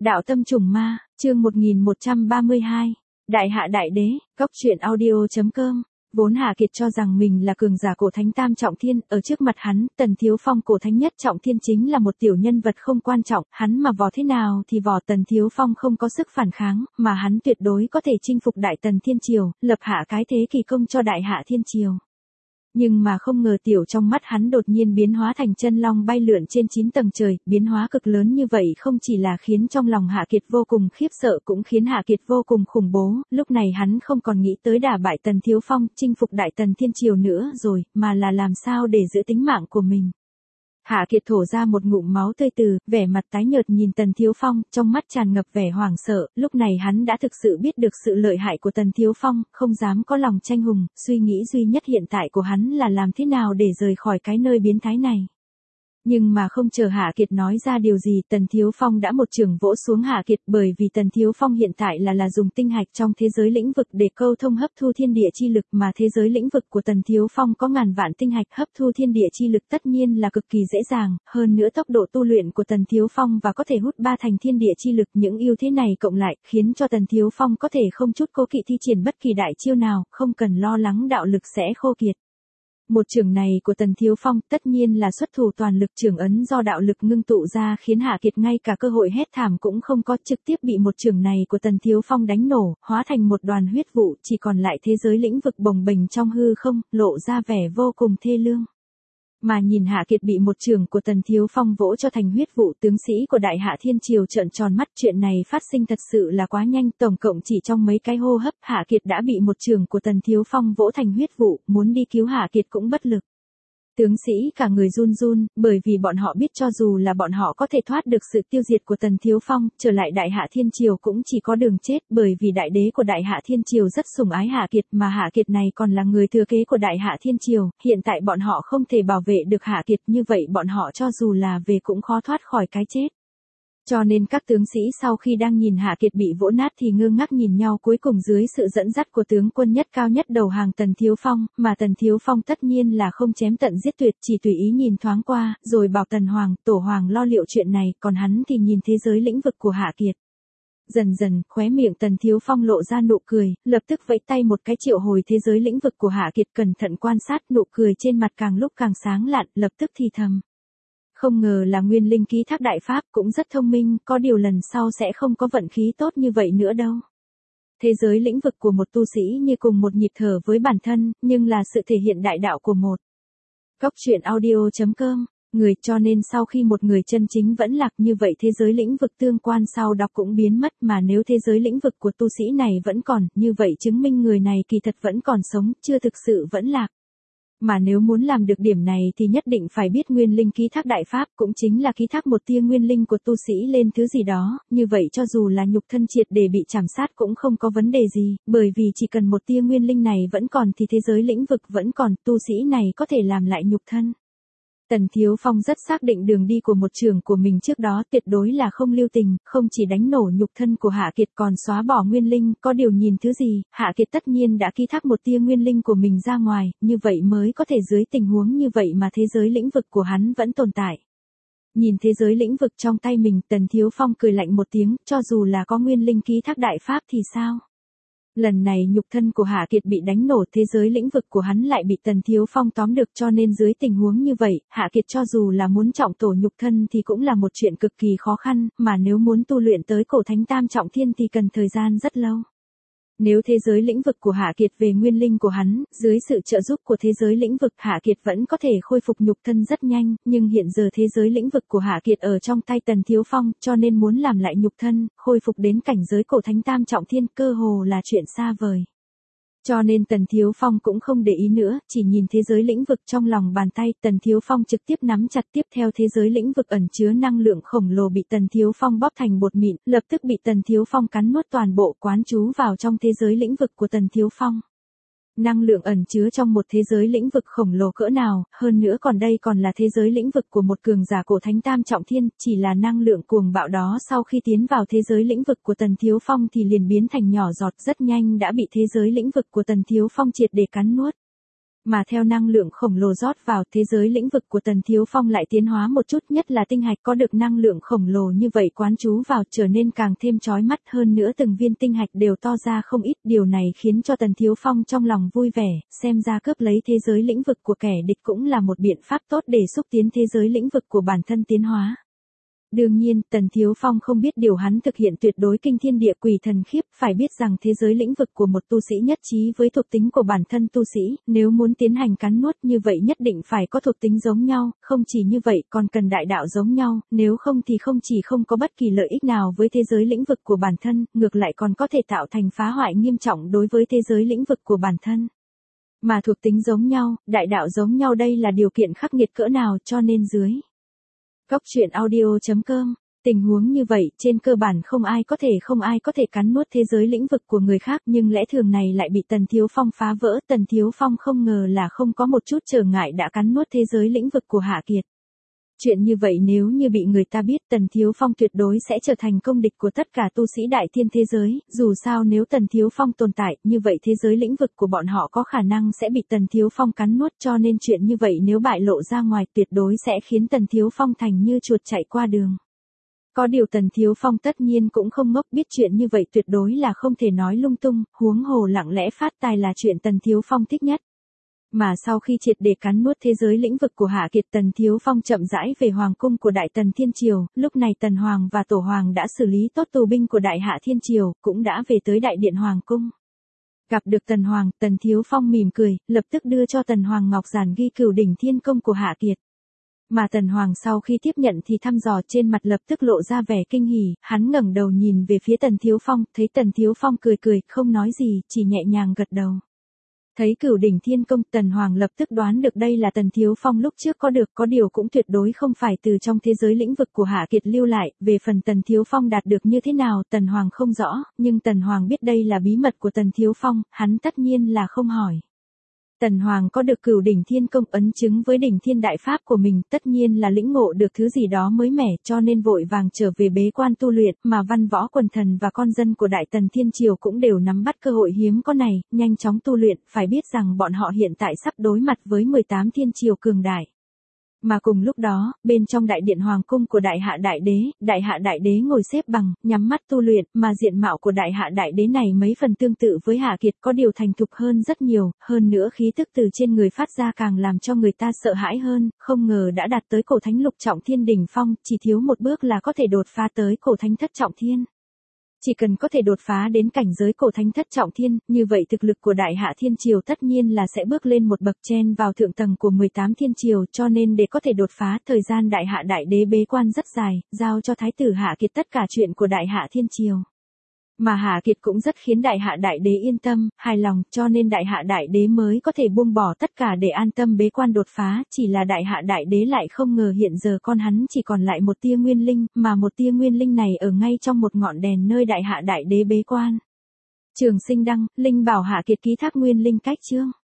Đạo tâm trùng ma, chương 1132. Đại hạ đại đế, Cốc truyện audio.com. Vốn Hạ Kiệt cho rằng mình là cường giả cổ thánh tam trọng thiên, ở trước mặt hắn, Tần Thiếu Phong cổ thánh nhất trọng thiên chính là một tiểu nhân vật không quan trọng, hắn mà vò thế nào thì vò. Tần Thiếu Phong không có sức phản kháng, mà hắn tuyệt đối có thể chinh phục Đại Tần Thiên Triều, lập hạ cái thế kỳ công cho Đại Hạ Thiên Triều. Nhưng mà không ngờ tiểu trong mắt hắn đột nhiên biến hóa thành chân long bay lượn trên 9 tầng trời, biến hóa cực lớn như vậy không chỉ là khiến trong lòng Hạ Kiệt vô cùng khiếp sợ cũng khiến Hạ Kiệt vô cùng khủng bố, lúc này hắn không còn nghĩ tới đả bại Tần Thiếu Phong, chinh phục Đại Tần Thiên Triều nữa rồi, mà là làm sao để giữ tính mạng của mình. Hạ Kiệt thổ ra một ngụm máu tươi từ, vẻ mặt tái nhợt nhìn Tần Thiếu Phong, trong mắt tràn ngập vẻ hoảng sợ, lúc này hắn đã thực sự biết được sự lợi hại của Tần Thiếu Phong, không dám có lòng tranh hùng, suy nghĩ duy nhất hiện tại của hắn là làm thế nào để rời khỏi cái nơi biến thái này. Nhưng mà không chờ Hạ Kiệt nói ra điều gì, Tần Thiếu Phong đã một chưởng vỗ xuống Hạ Kiệt, bởi vì Tần Thiếu Phong hiện tại là dùng tinh hạch trong thế giới lĩnh vực để câu thông hấp thu thiên địa chi lực, mà thế giới lĩnh vực của Tần Thiếu Phong có ngàn vạn tinh hạch hấp thu thiên địa chi lực tất nhiên là cực kỳ dễ dàng, hơn nữa tốc độ tu luyện của Tần Thiếu Phong và có thể hút ba thành thiên địa chi lực, những ưu thế này cộng lại khiến cho Tần Thiếu Phong có thể không chút cố kỵ thi triển bất kỳ đại chiêu nào, không cần lo lắng đạo lực sẽ khô kiệt. Một chưởng này của Tần Thiếu Phong tất nhiên là xuất thủ toàn lực, chưởng ấn do đạo lực ngưng tụ ra khiến Hạ Kiệt ngay cả cơ hội hét thảm cũng không có, trực tiếp bị một chưởng này của Tần Thiếu Phong đánh nổ, hóa thành một đoàn huyết vụ, chỉ còn lại thế giới lĩnh vực bồng bềnh trong hư không, lộ ra vẻ vô cùng thê lương. Mà nhìn Hạ Kiệt bị một chưởng của Tần Thiếu Phong vỗ cho thành huyết vụ, tướng sĩ của Đại Hạ Thiên Triều trợn tròn mắt, chuyện này phát sinh thật sự là quá nhanh, tổng cộng chỉ trong mấy cái hô hấp, Hạ Kiệt đã bị một chưởng của Tần Thiếu Phong vỗ thành huyết vụ, muốn đi cứu Hạ Kiệt cũng bất lực. Tướng sĩ cả người run run, bởi vì bọn họ biết cho dù là bọn họ có thể thoát được sự tiêu diệt của Tần Thiếu Phong, trở lại Đại Hạ Thiên Triều cũng chỉ có đường chết, bởi vì đại đế của Đại Hạ Thiên Triều rất sủng ái Hạ Kiệt, mà Hạ Kiệt này còn là người thừa kế của Đại Hạ Thiên Triều, hiện tại bọn họ không thể bảo vệ được Hạ Kiệt, như vậy bọn họ cho dù là về cũng khó thoát khỏi cái chết. Cho nên các tướng sĩ sau khi đang nhìn Hạ Kiệt bị vỗ nát thì ngơ ngác nhìn nhau, cuối cùng dưới sự dẫn dắt của tướng quân nhất cao nhất đầu hàng Tần Thiếu Phong, mà Tần Thiếu Phong tất nhiên là không chém tận giết tuyệt, chỉ tùy ý nhìn thoáng qua, rồi bảo Tần Hoàng, Tổ Hoàng lo liệu chuyện này, còn hắn thì nhìn thế giới lĩnh vực của Hạ Kiệt. Dần dần, khóe miệng Tần Thiếu Phong lộ ra nụ cười, lập tức vẫy tay một cái triệu hồi thế giới lĩnh vực của Hạ Kiệt, cẩn thận quan sát, nụ cười trên mặt càng lúc càng sáng lạn, lập tức thì thầm. Không ngờ là Nguyên Linh ký thác đại pháp, cũng rất thông minh, có điều lần sau sẽ không có vận khí tốt như vậy nữa đâu. Thế giới lĩnh vực của một tu sĩ như cùng một nhịp thở với bản thân, nhưng là sự thể hiện đại đạo của một. Cốc truyện audio.com, người, cho nên sau khi một người chân chính vẫn lạc như vậy thế giới lĩnh vực tương quan sau đọc cũng biến mất, mà nếu thế giới lĩnh vực của tu sĩ này vẫn còn, như vậy chứng minh người này kỳ thật vẫn còn sống, chưa thực sự vẫn lạc. Mà nếu muốn làm được điểm này thì nhất định phải biết Nguyên Linh ký thác đại pháp, cũng chính là ký thác một tia nguyên linh của tu sĩ lên thứ gì đó, như vậy cho dù là nhục thân triệt để bị chảm sát cũng không có vấn đề gì, bởi vì chỉ cần một tia nguyên linh này vẫn còn thì thế giới lĩnh vực vẫn còn, tu sĩ này có thể làm lại nhục thân. Tần Thiếu Phong rất xác định đường đi của một trường của mình trước đó, tuyệt đối là không lưu tình, không chỉ đánh nổ nhục thân của Hạ Kiệt còn xóa bỏ nguyên linh, có điều nhìn thứ gì, Hạ Kiệt tất nhiên đã ký thác một tia nguyên linh của mình ra ngoài, như vậy mới có thể dưới tình huống như vậy mà thế giới lĩnh vực của hắn vẫn tồn tại. Nhìn thế giới lĩnh vực trong tay mình, Tần Thiếu Phong cười lạnh một tiếng, cho dù là có nguyên linh ký thác đại pháp thì sao? Lần này nhục thân của Hạ Kiệt bị đánh nổ, thế giới lĩnh vực của hắn lại bị Tần Thiếu Phong tóm được, cho nên dưới tình huống như vậy, Hạ Kiệt cho dù là muốn trọng tổ nhục thân thì cũng là một chuyện cực kỳ khó khăn, mà nếu muốn tu luyện tới cổ thánh tam trọng thiên thì cần thời gian rất lâu. Nếu thế giới lĩnh vực của Hạ Kiệt về nguyên linh của hắn, dưới sự trợ giúp của thế giới lĩnh vực, Hạ Kiệt vẫn có thể khôi phục nhục thân rất nhanh, nhưng hiện giờ thế giới lĩnh vực của Hạ Kiệt ở trong tay Tần Thiếu Phong, cho nên muốn làm lại nhục thân, khôi phục đến cảnh giới cổ thánh tam trọng thiên, cơ hồ là chuyện xa vời. Cho nên Tần Thiếu Phong cũng không để ý nữa, chỉ nhìn thế giới lĩnh vực trong lòng bàn tay, Tần Thiếu Phong trực tiếp nắm chặt, tiếp theo thế giới lĩnh vực ẩn chứa năng lượng khổng lồ bị Tần Thiếu Phong bóp thành bột mịn, lập tức bị Tần Thiếu Phong cắn nuốt toàn bộ, quán trú vào trong thế giới lĩnh vực của Tần Thiếu Phong. Năng lượng ẩn chứa trong một thế giới lĩnh vực khổng lồ cỡ nào, hơn nữa còn đây còn là thế giới lĩnh vực của một cường giả cổ thánh tam trọng thiên, chỉ là năng lượng cuồng bạo đó sau khi tiến vào thế giới lĩnh vực của Tần Thiếu Phong thì liền biến thành nhỏ giọt, rất nhanh đã bị thế giới lĩnh vực của Tần Thiếu Phong triệt để cắn nuốt. Mà theo năng lượng khổng lồ rót vào thế giới lĩnh vực của Tần Thiếu Phong lại tiến hóa một chút, nhất là tinh hạch có được năng lượng khổng lồ như vậy quán trú vào trở nên càng thêm chói mắt hơn nữa, từng viên tinh hạch đều to ra không ít, điều này khiến cho Tần Thiếu Phong trong lòng vui vẻ, xem ra cướp lấy thế giới lĩnh vực của kẻ địch cũng là một biện pháp tốt để xúc tiến thế giới lĩnh vực của bản thân tiến hóa. Đương nhiên, Tần Thiếu Phong không biết điều hắn thực hiện tuyệt đối kinh thiên địa quỷ thần khiếp, phải biết rằng thế giới lĩnh vực của một tu sĩ nhất trí với thuộc tính của bản thân tu sĩ, nếu muốn tiến hành cắn nuốt như vậy nhất định phải có thuộc tính giống nhau, không chỉ như vậy còn cần đại đạo giống nhau, nếu không thì không chỉ không có bất kỳ lợi ích nào với thế giới lĩnh vực của bản thân, ngược lại còn có thể tạo thành phá hoại nghiêm trọng đối với thế giới lĩnh vực của bản thân. Mà thuộc tính giống nhau, đại đạo giống nhau đây là điều kiện khắc nghiệt cỡ nào, cho nên dưới Cốc truyện audio.com, tình huống như vậy trên cơ bản không ai có thể cắn nuốt thế giới lĩnh vực của người khác, nhưng lẽ thường này lại bị Tần Thiếu Phong phá vỡ. Tần Thiếu Phong không ngờ là không có một chút trở ngại đã cắn nuốt thế giới lĩnh vực của Hạ Kiệt. Chuyện như vậy nếu như bị người ta biết, Tần Thiếu Phong tuyệt đối sẽ trở thành công địch của tất cả tu sĩ đại thiên thế giới, dù sao nếu Tần Thiếu Phong tồn tại, như vậy thế giới lĩnh vực của bọn họ có khả năng sẽ bị Tần Thiếu Phong cắn nuốt, cho nên chuyện như vậy nếu bại lộ ra ngoài tuyệt đối sẽ khiến Tần Thiếu Phong thành như chuột chạy qua đường. Có điều Tần Thiếu Phong tất nhiên cũng không ngốc, biết chuyện như vậy tuyệt đối là không thể nói lung tung, huống hồ lặng lẽ phát tài là chuyện Tần Thiếu Phong thích nhất. Mà sau khi triệt để cắn nuốt thế giới lĩnh vực của Hạ Kiệt, Tần Thiếu Phong chậm rãi về hoàng cung của Đại Tần Thiên Triều, lúc này Tần Hoàng và Tổ Hoàng đã xử lý tốt tù binh của Đại Hạ Thiên Triều, cũng đã về tới Đại Điện Hoàng cung. Gặp được Tần Hoàng, Tần Thiếu Phong mỉm cười, lập tức đưa cho Tần Hoàng ngọc giản ghi Cửu Đỉnh Thiên Công của Hạ Kiệt. Mà Tần Hoàng sau khi tiếp nhận thì thăm dò, trên mặt lập tức lộ ra vẻ kinh hỉ, hắn ngẩng đầu nhìn về phía Tần Thiếu Phong, thấy Tần Thiếu Phong cười cười, không nói gì, chỉ nhẹ nhàng gật đầu. Thấy Cửu Đỉnh Thiên Công, Tần Hoàng lập tức đoán được đây là Tần Thiếu Phong lúc trước có được, có điều cũng tuyệt đối không phải từ trong thế giới lĩnh vực của Hạ Kiệt lưu lại, về phần Tần Thiếu Phong đạt được như thế nào Tần Hoàng không rõ, nhưng Tần Hoàng biết đây là bí mật của Tần Thiếu Phong, hắn tất nhiên là không hỏi. Tần Hoàng có được Cửu Đỉnh Thiên Công ấn chứng với Đỉnh Thiên Đại Pháp của mình, tất nhiên là lĩnh ngộ được thứ gì đó mới mẻ, cho nên vội vàng trở về bế quan tu luyện, mà văn võ quần thần và con dân của Đại Tần Thiên Triều cũng đều nắm bắt cơ hội hiếm có này, nhanh chóng tu luyện, phải biết rằng bọn họ hiện tại sắp đối mặt với 18 thiên triều cường đại. Mà cùng lúc đó, bên trong đại điện hoàng cung của Đại Hạ Đại Đế ngồi xếp bằng, nhắm mắt tu luyện, mà diện mạo của Đại Hạ Đại Đế này mấy phần tương tự với Hạ Kiệt, có điều thành thục hơn rất nhiều, hơn nữa khí tức từ trên người phát ra càng làm cho người ta sợ hãi hơn, không ngờ đã đạt tới cổ thánh lục trọng thiên đỉnh phong, chỉ thiếu một bước là có thể đột phá tới cổ thánh thất trọng thiên. Chỉ cần có thể đột phá đến cảnh giới cổ thánh thất trọng thiên, như vậy thực lực của Đại Hạ Thiên Triều tất nhiên là sẽ bước lên một bậc, chen vào thượng tầng của 18 thiên triều, cho nên để có thể đột phá, thời gian Đại Hạ Đại Đế bế quan rất dài, giao cho Thái tử Hạ Kiệt tất cả chuyện của Đại Hạ Thiên Triều. Mà Hạ Kiệt cũng rất khiến Đại Hạ Đại Đế yên tâm, hài lòng, cho nên Đại Hạ Đại Đế mới có thể buông bỏ tất cả để an tâm bế quan đột phá, chỉ là Đại Hạ Đại Đế lại không ngờ hiện giờ con hắn chỉ còn lại một tia nguyên linh, mà một tia nguyên linh này ở ngay trong một ngọn đèn nơi Đại Hạ Đại Đế bế quan. Trường Sinh Đăng, Linh bảo Hạ Kiệt ký thác nguyên linh cách chương.